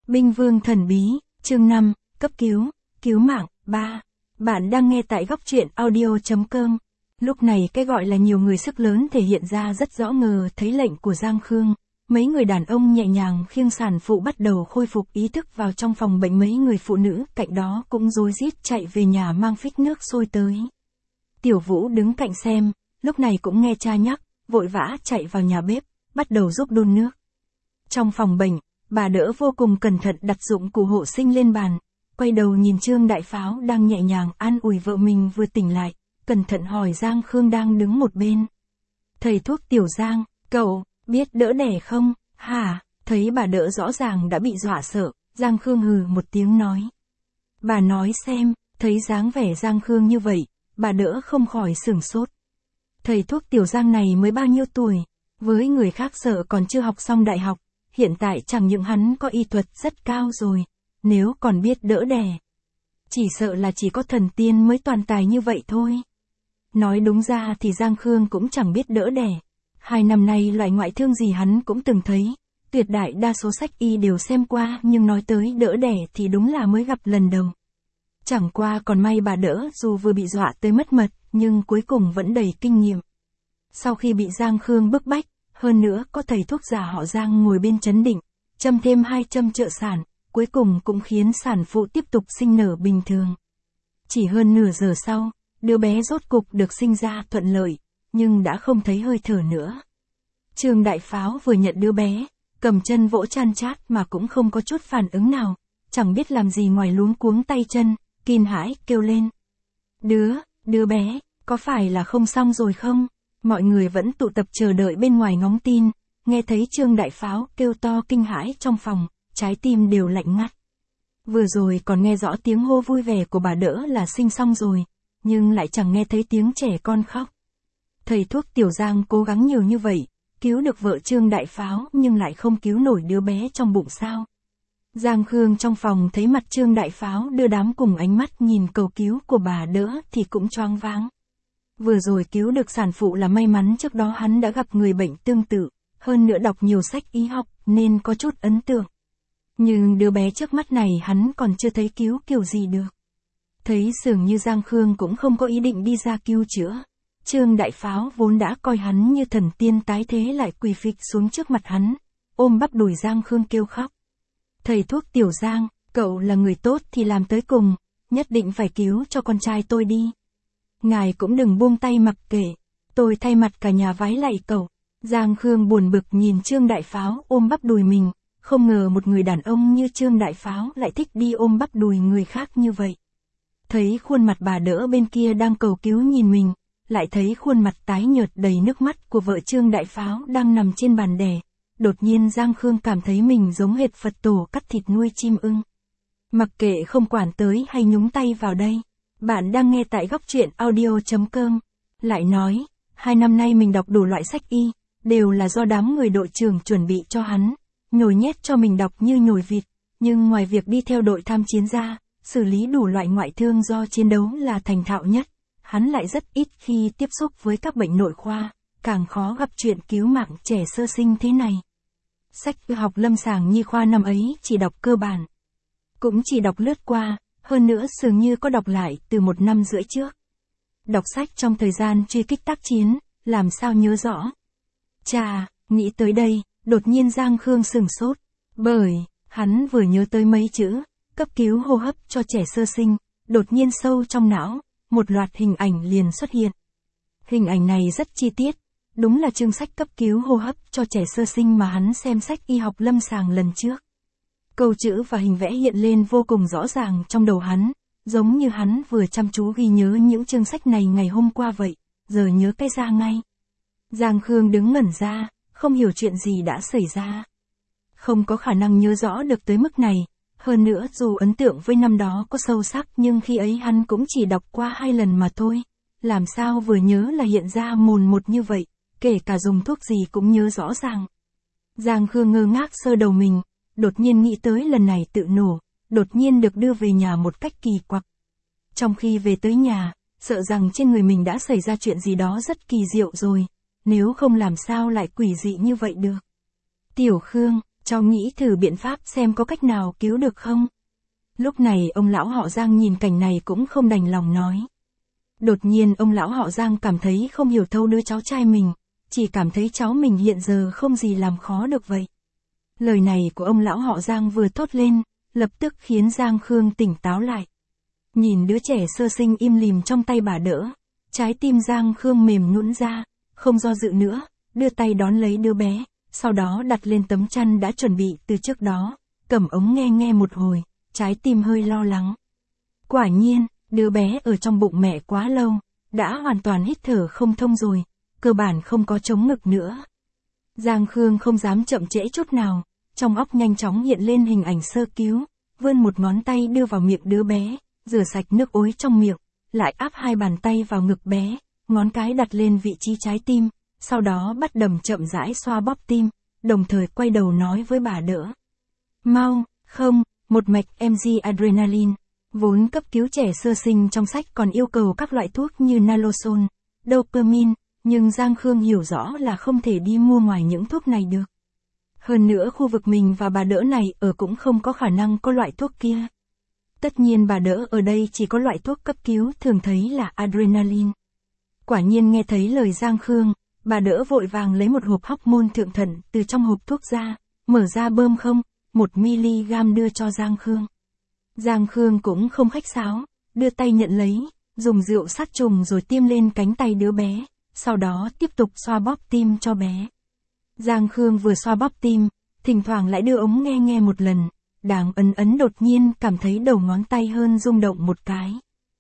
Binh vương thần bí, chương 5, cấp cứu, cứu mạng, 3. Bạn đang nghe tại góc truyện audio.com. Lúc này cái gọi là nhiều người sức lớn thể hiện ra rất rõ ngờ thấy lệnh của Giang Khương. Mấy người đàn ông nhẹ nhàng khiêng sản phụ bắt đầu khôi phục ý thức vào trong phòng bệnh, mấy người phụ nữ cạnh đó cũng rối rít chạy về nhà mang phích nước sôi tới. Tiểu Vũ đứng cạnh xem, lúc này cũng nghe cha nhắc, vội vã chạy vào nhà bếp, bắt đầu giúp đun nước. Trong phòng bệnh, bà Đỡ vô cùng cẩn thận đặt dụng cụ hộ sinh lên bàn, quay đầu nhìn Trương Đại Pháo đang nhẹ nhàng an ủi vợ mình vừa tỉnh lại, cẩn thận hỏi Giang Khương đang đứng một bên. Thầy thuốc Tiểu Giang, cậu, biết đỡ đẻ không, hả? Thấy bà Đỡ rõ ràng đã bị dọa sợ, Giang Khương hừ một tiếng nói. Bà nói xem, thấy dáng vẻ Giang Khương như vậy, bà Đỡ không khỏi sửng sốt. Thầy thuốc Tiểu Giang này mới bao nhiêu tuổi, với người khác sợ còn chưa học xong đại học, hiện tại chẳng những hắn có y thuật rất cao rồi, nếu còn biết đỡ đẻ. Chỉ sợ là chỉ có thần tiên mới toàn tài như vậy thôi. Nói đúng ra thì Giang Khương cũng chẳng biết đỡ đẻ. 2 năm nay loại ngoại thương gì hắn cũng từng thấy, tuyệt đại đa số sách y đều xem qua, nhưng nói tới đỡ đẻ thì đúng là mới gặp lần đầu. Chẳng qua còn may bà Đỡ dù vừa bị dọa tới mất mật, nhưng cuối cùng vẫn đầy kinh nghiệm. Sau khi bị Giang Khương bức bách, hơn nữa có thầy thuốc giả họ Giang ngồi bên chấn định, châm thêm 2 châm trợ sản, cuối cùng cũng khiến sản phụ tiếp tục sinh nở bình thường. Chỉ hơn nửa giờ sau, đứa bé rốt cục được sinh ra thuận lợi, nhưng đã không thấy hơi thở nữa. Trương Đại Pháo vừa nhận đứa bé, cầm chân vỗ chan chát mà cũng không có chút phản ứng nào, chẳng biết làm gì ngoài luống cuống tay chân, kinh hãi kêu lên. Đứa bé, có phải là không xong rồi không? Mọi người vẫn tụ tập chờ đợi bên ngoài ngóng tin, nghe thấy Trương Đại Pháo kêu to kinh hãi trong phòng, trái tim đều lạnh ngắt. Vừa rồi còn nghe rõ tiếng hô vui vẻ của bà Đỡ là sinh xong rồi, nhưng lại chẳng nghe thấy tiếng trẻ con khóc. Thầy thuốc Tiểu Giang cố gắng nhiều như vậy, cứu được vợ Trương Đại Pháo nhưng lại không cứu nổi đứa bé trong bụng sao. Giang Khương trong phòng thấy mặt Trương Đại Pháo đưa đám cùng ánh mắt nhìn cầu cứu của bà Đỡ thì cũng choáng váng. Vừa rồi cứu được sản phụ là may mắn, trước đó hắn đã gặp người bệnh tương tự, hơn nữa đọc nhiều sách y học nên có chút ấn tượng. Nhưng đứa bé trước mắt này hắn còn chưa thấy cứu kiểu gì được. Thấy dường như Giang Khương cũng không có ý định đi ra cứu chữa. Trương Đại Pháo vốn đã coi hắn như thần tiên tái thế lại quỳ phịch xuống trước mặt hắn, ôm bắp đùi Giang Khương kêu khóc. Thầy thuốc Tiểu Giang, cậu là người tốt thì làm tới cùng, nhất định phải cứu cho con trai tôi đi. Ngài cũng đừng buông tay mặc kệ, tôi thay mặt cả nhà vái lạy cậu. Giang Khương buồn bực nhìn Trương Đại Pháo ôm bắp đùi mình, không ngờ một người đàn ông như Trương Đại Pháo lại thích đi ôm bắp đùi người khác như vậy. Thấy khuôn mặt bà Đỡ bên kia đang cầu cứu nhìn mình, lại thấy khuôn mặt tái nhợt đầy nước mắt của vợ Trương Đại Pháo đang nằm trên bàn đẻ, đột nhiên Giang Khương cảm thấy mình giống hệt Phật tổ cắt thịt nuôi chim ưng. Mặc kệ không quản tới hay nhúng tay vào đây. Bạn đang nghe tại góc truyện audio.com. Lại nói, 2 năm nay mình đọc đủ loại sách y, đều là do đám người đội trưởng chuẩn bị cho hắn, nhồi nhét cho mình đọc như nhồi vịt, nhưng ngoài việc đi theo đội tham chiến ra, xử lý đủ loại ngoại thương do chiến đấu là thành thạo nhất, hắn lại rất ít khi tiếp xúc với các bệnh nội khoa, càng khó gặp chuyện cứu mạng trẻ sơ sinh thế này. Sách học lâm sàng nhi khoa năm ấy chỉ đọc cơ bản, cũng chỉ đọc lướt qua. Hơn nữa dường như có đọc lại từ 1 năm rưỡi trước. Đọc sách trong thời gian truy kích tác chiến, làm sao nhớ rõ. Chà, nghĩ tới đây, đột nhiên Giang Khương sửng sốt, bởi, hắn vừa nhớ tới mấy chữ, cấp cứu hô hấp cho trẻ sơ sinh, đột nhiên sâu trong não, một loạt hình ảnh liền xuất hiện. Hình ảnh này rất chi tiết, đúng là chương sách cấp cứu hô hấp cho trẻ sơ sinh mà hắn xem sách y học lâm sàng lần trước. Câu chữ và hình vẽ hiện lên vô cùng rõ ràng trong đầu hắn, giống như hắn vừa chăm chú ghi nhớ những chương sách này ngày hôm qua vậy, giờ nhớ cái ra ngay. Giang Khương đứng ngẩn ra, không hiểu chuyện gì đã xảy ra. Không có khả năng nhớ rõ được tới mức này, hơn nữa dù ấn tượng với năm đó có sâu sắc nhưng khi ấy hắn cũng chỉ đọc qua 2 lần mà thôi, làm sao vừa nhớ là hiện ra mồn một như vậy, kể cả dùng thuốc gì cũng nhớ rõ ràng. Giang Khương ngơ ngác sơ đầu mình. Đột nhiên nghĩ tới lần này tự nổ, đột nhiên được đưa về nhà một cách kỳ quặc. Trong khi về tới nhà, sợ rằng trên người mình đã xảy ra chuyện gì đó rất kỳ diệu rồi, nếu không làm sao lại quỷ dị như vậy được. Tiểu Khương, Cháu nghĩ thử biện pháp xem có cách nào cứu được không? Lúc này ông lão họ Giang nhìn cảnh này cũng không đành lòng nói. Đột nhiên ông lão họ Giang cảm thấy không hiểu thấu đứa cháu trai mình, chỉ cảm thấy cháu mình hiện giờ không gì làm khó được vậy. Lời này của ông lão họ Giang vừa thốt lên, lập tức khiến Giang Khương tỉnh táo lại. Nhìn đứa trẻ sơ sinh im lìm trong tay bà đỡ, trái tim Giang Khương mềm nhũn ra, không do dự nữa, đưa tay đón lấy đứa bé, sau đó đặt lên tấm chăn đã chuẩn bị từ trước đó, cầm ống nghe một hồi, trái tim hơi lo lắng. Quả nhiên, đứa bé ở trong bụng mẹ quá lâu, đã hoàn toàn hít thở không thông rồi, cơ bản không có chống ngực nữa. Giang Khương không dám chậm trễ chút nào, trong óc nhanh chóng hiện lên hình ảnh sơ cứu, vươn một ngón tay đưa vào miệng đứa bé, rửa sạch nước ối trong miệng, lại áp hai bàn tay vào ngực bé, ngón cái đặt lên vị trí trái tim, sau đó bắt đầm chậm rãi xoa bóp tim, đồng thời quay đầu nói với bà đỡ. Mau, không, một mạch mg adrenaline. Vốn cấp cứu trẻ sơ sinh trong sách còn yêu cầu các loại thuốc như naloxone, dopamine, nhưng Giang Khương hiểu rõ là không thể đi mua ngoài những thuốc này được. Hơn nữa khu vực mình và bà đỡ này ở cũng không có khả năng có loại thuốc kia. Tất nhiên bà đỡ ở đây chỉ có loại thuốc cấp cứu thường thấy là adrenaline. Quả nhiên nghe thấy lời Giang Khương, bà đỡ vội vàng lấy một hộp hormone thượng thận từ trong hộp thuốc ra, mở ra bơm 1mg đưa cho Giang Khương. Giang Khương cũng không khách sáo, đưa tay nhận lấy, dùng rượu sát trùng rồi tiêm lên cánh tay đứa bé, sau đó tiếp tục xoa bóp tim cho bé. Giang Khương vừa xoa bóp tim, thỉnh thoảng lại đưa ống nghe một lần, đang ấn đột nhiên cảm thấy đầu ngón tay hơn rung động một cái.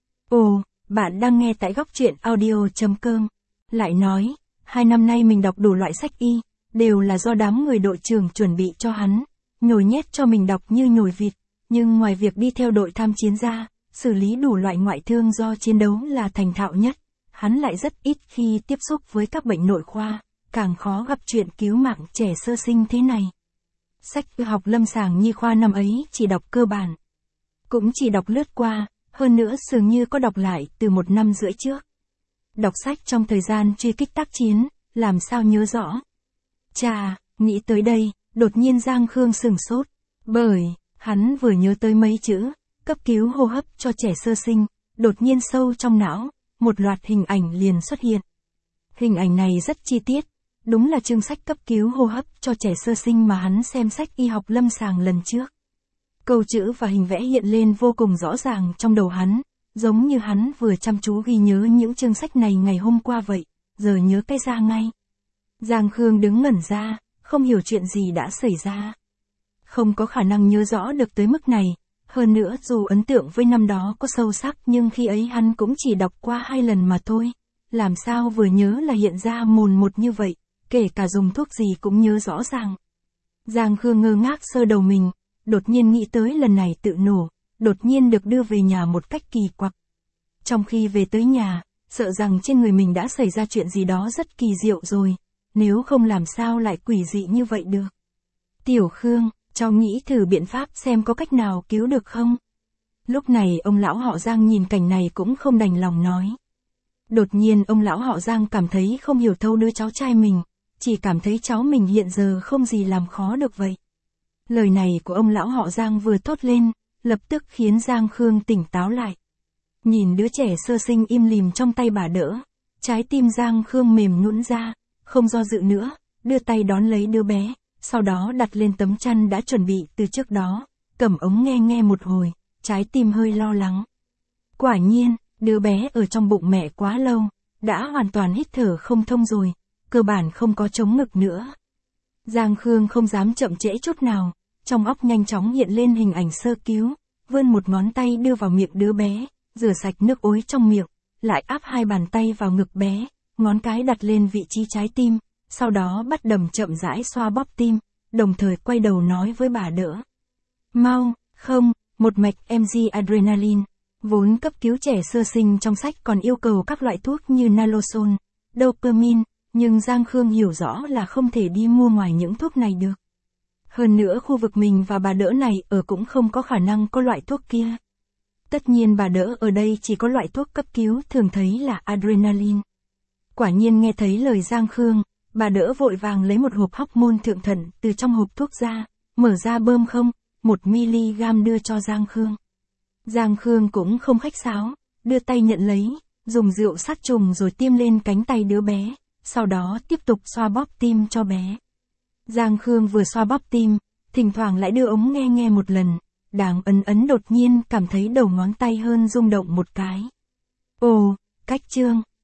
Ồ, bạn đang nghe tại góc truyện audio.com. Lại nói, 2 năm nay mình đọc đủ loại sách y, đều là do đám người đội trưởng chuẩn bị cho hắn, nhồi nhét cho mình đọc như nhồi vịt. Nhưng ngoài việc đi theo đội tham chiến ra, xử lý đủ loại ngoại thương do chiến đấu là thành thạo nhất, hắn lại rất ít khi tiếp xúc với các bệnh nội khoa, càng khó gặp chuyện cứu mạng trẻ sơ sinh thế này. Sách học lâm sàng nhi khoa năm ấy chỉ đọc cơ bản, cũng chỉ đọc lướt qua, hơn nữa dường như có đọc lại từ 1 năm rưỡi trước. Đọc sách trong thời gian truy kích tác chiến, làm sao nhớ rõ. Chà, nghĩ tới đây, đột nhiên Giang Khương sửng sốt, bởi hắn vừa nhớ tới mấy chữ, cấp cứu hô hấp cho trẻ sơ sinh, đột nhiên sâu trong não, một loạt hình ảnh liền xuất hiện. Hình ảnh này rất chi tiết, đúng là chương sách cấp cứu hô hấp cho trẻ sơ sinh mà hắn xem sách y học lâm sàng lần trước. Câu chữ và hình vẽ hiện lên vô cùng rõ ràng trong đầu hắn, giống như hắn vừa chăm chú ghi nhớ những chương sách này ngày hôm qua vậy, giờ nhớ cái ra ngay. Giang Khương đứng ngẩn ra, không hiểu chuyện gì đã xảy ra. Không có khả năng nhớ rõ được tới mức này, hơn nữa dù ấn tượng với năm đó có sâu sắc nhưng khi ấy hắn cũng chỉ đọc qua 2 lần mà thôi, làm sao vừa nhớ là hiện ra mồn một như vậy, kể cả dùng thuốc gì cũng nhớ rõ ràng. Giang Khương ngơ ngác sơ đầu mình, đột nhiên nghĩ tới lần này tự nổ, đột nhiên được đưa về nhà một cách kỳ quặc. Trong khi về tới nhà, sợ rằng trên người mình đã xảy ra chuyện gì đó rất kỳ diệu rồi, nếu không làm sao lại quỷ dị như vậy được. Tiểu Khương, cháu nghĩ thử biện pháp xem có cách nào cứu được không? Lúc này ông lão họ Giang nhìn cảnh này cũng không đành lòng nói. Đột nhiên ông lão họ Giang cảm thấy không hiểu thấu đứa cháu trai mình, chỉ cảm thấy cháu mình hiện giờ không gì làm khó được vậy. Lời này của ông lão họ Giang vừa thốt lên, lập tức khiến Giang Khương tỉnh táo lại. Nhìn đứa trẻ sơ sinh im lìm trong tay bà đỡ, trái tim Giang Khương mềm nhũn ra, không do dự nữa, đưa tay đón lấy đứa bé, sau đó đặt lên tấm chăn đã chuẩn bị từ trước đó, cầm ống nghe một hồi, trái tim hơi lo lắng. Quả nhiên, đứa bé ở trong bụng mẹ quá lâu, đã hoàn toàn hít thở không thông rồi, cơ bản không có chống ngực nữa. Giang Khương không dám chậm trễ chút nào, trong óc nhanh chóng hiện lên hình ảnh sơ cứu, vươn một ngón tay đưa vào miệng đứa bé, rửa sạch nước ối trong miệng, lại áp hai bàn tay vào ngực bé, ngón cái đặt lên vị trí trái tim, sau đó bắt đầm chậm rãi xoa bóp tim, đồng thời quay đầu nói với bà đỡ. Mau, không, một mạch mg adrenaline. Vốn cấp cứu trẻ sơ sinh trong sách còn yêu cầu các loại thuốc như naloxone, dopamine, nhưng Giang Khương hiểu rõ là không thể đi mua ngoài những thuốc này được. Hơn nữa khu vực mình và bà đỡ này ở cũng không có khả năng có loại thuốc kia. Tất nhiên bà đỡ ở đây chỉ có loại thuốc cấp cứu thường thấy là adrenaline. Quả nhiên nghe thấy lời Giang Khương, bà đỡ vội vàng lấy một hộp hormone thượng thận từ trong hộp thuốc ra, mở ra bơm không, 1mg đưa cho Giang Khương. Giang Khương cũng không khách sáo, đưa tay nhận lấy, dùng rượu sát trùng rồi tiêm lên cánh tay đứa bé, sau đó tiếp tục xoa bóp tim cho bé. Giang Khương vừa xoa bóp tim, thỉnh thoảng lại đưa ống nghe một lần, đang ấn đột nhiên cảm thấy đầu ngón tay hơn rung động một cái. Ồ, cách chương.